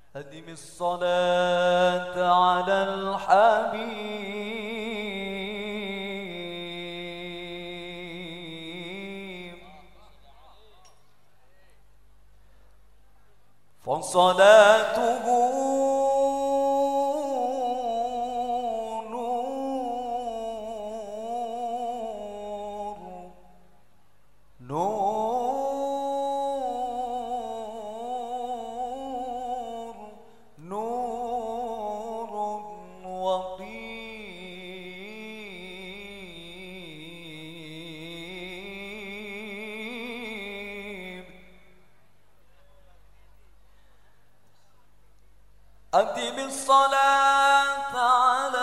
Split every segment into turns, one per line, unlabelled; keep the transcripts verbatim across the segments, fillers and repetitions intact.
أدم الصلاة على الحبيب فصلاته نور نور نور وطيب أدم الصلاة على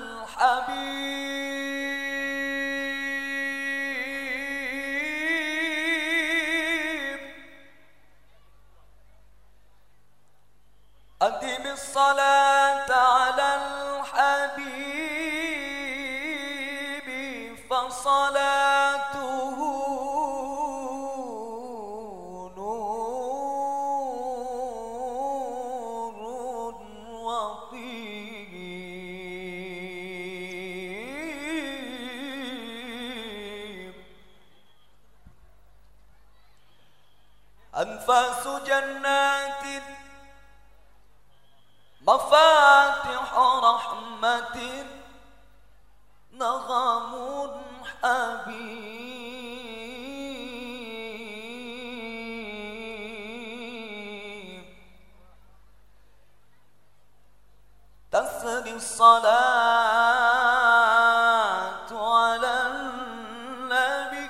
الحبيب أدم الصلاة على الحبيب فصلاته نور وطيب أنفاس جنات مفاتح رحمة نغم حبيب تسري الصلاة على النبي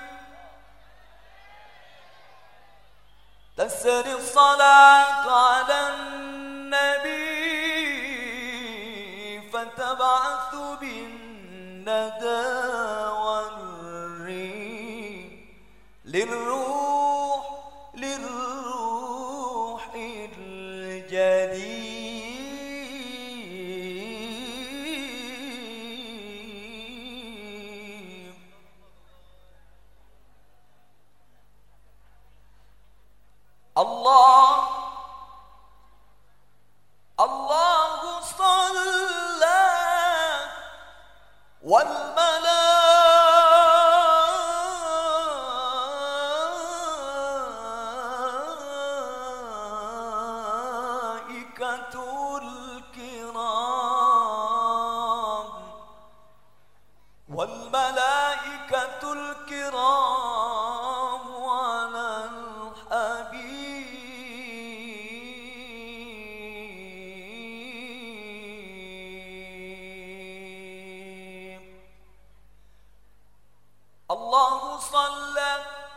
تسري الصلاة على النبي فتبعث بالندى والريح للروح للروح الجديد الله الله صلى والملائكة الكرام والملائكة الكرام على الحبيب الله صلى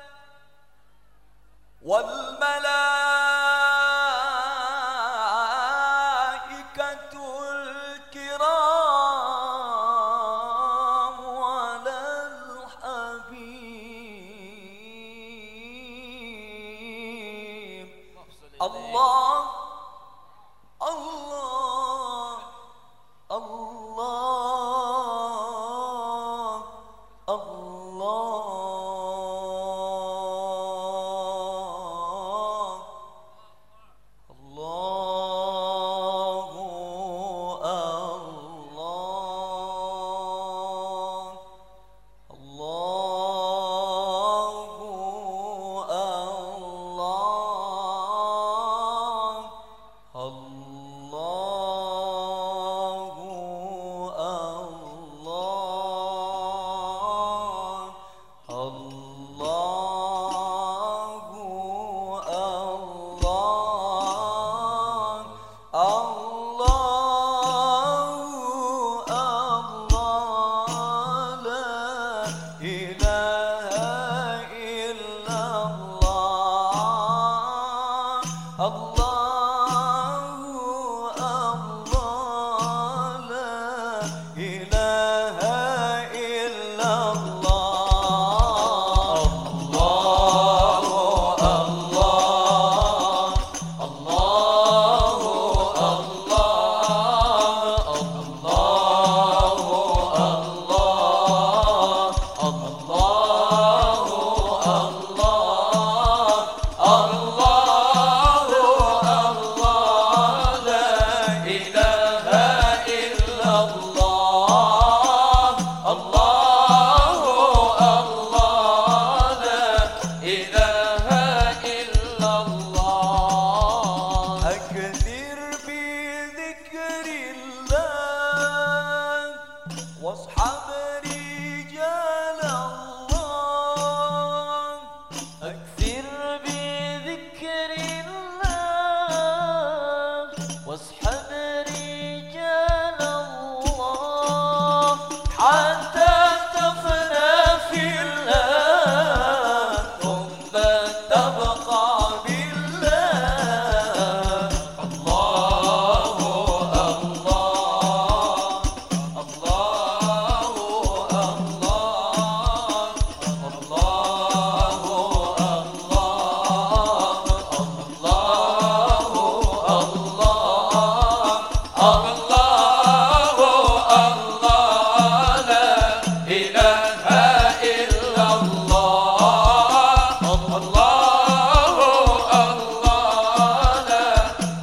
والملائكة الكرام على الحبيب الله الله الله الله الله الله الله الله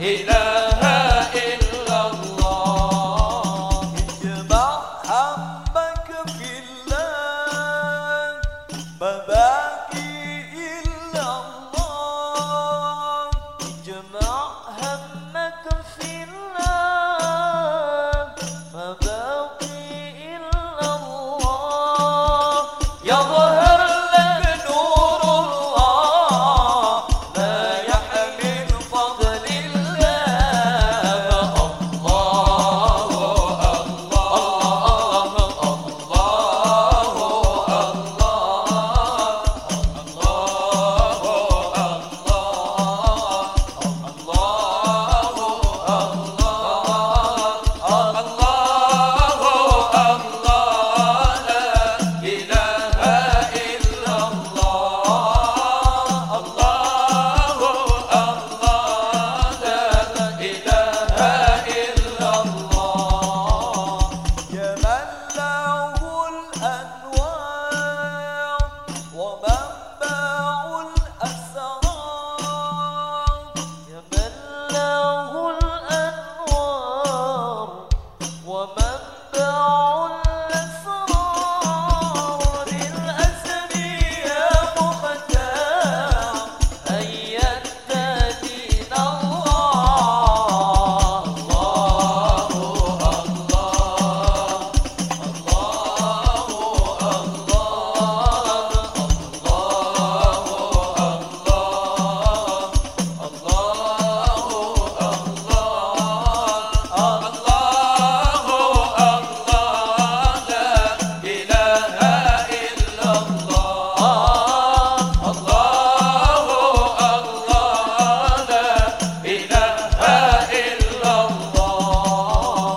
إله إلا الله اجمع همك في الله ما باقي إلا الله اجمع همك في الله ما باقي إلا الله يظهر لك نور الله لا يحمل فضل الله الله الله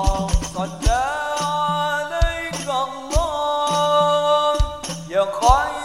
يا خير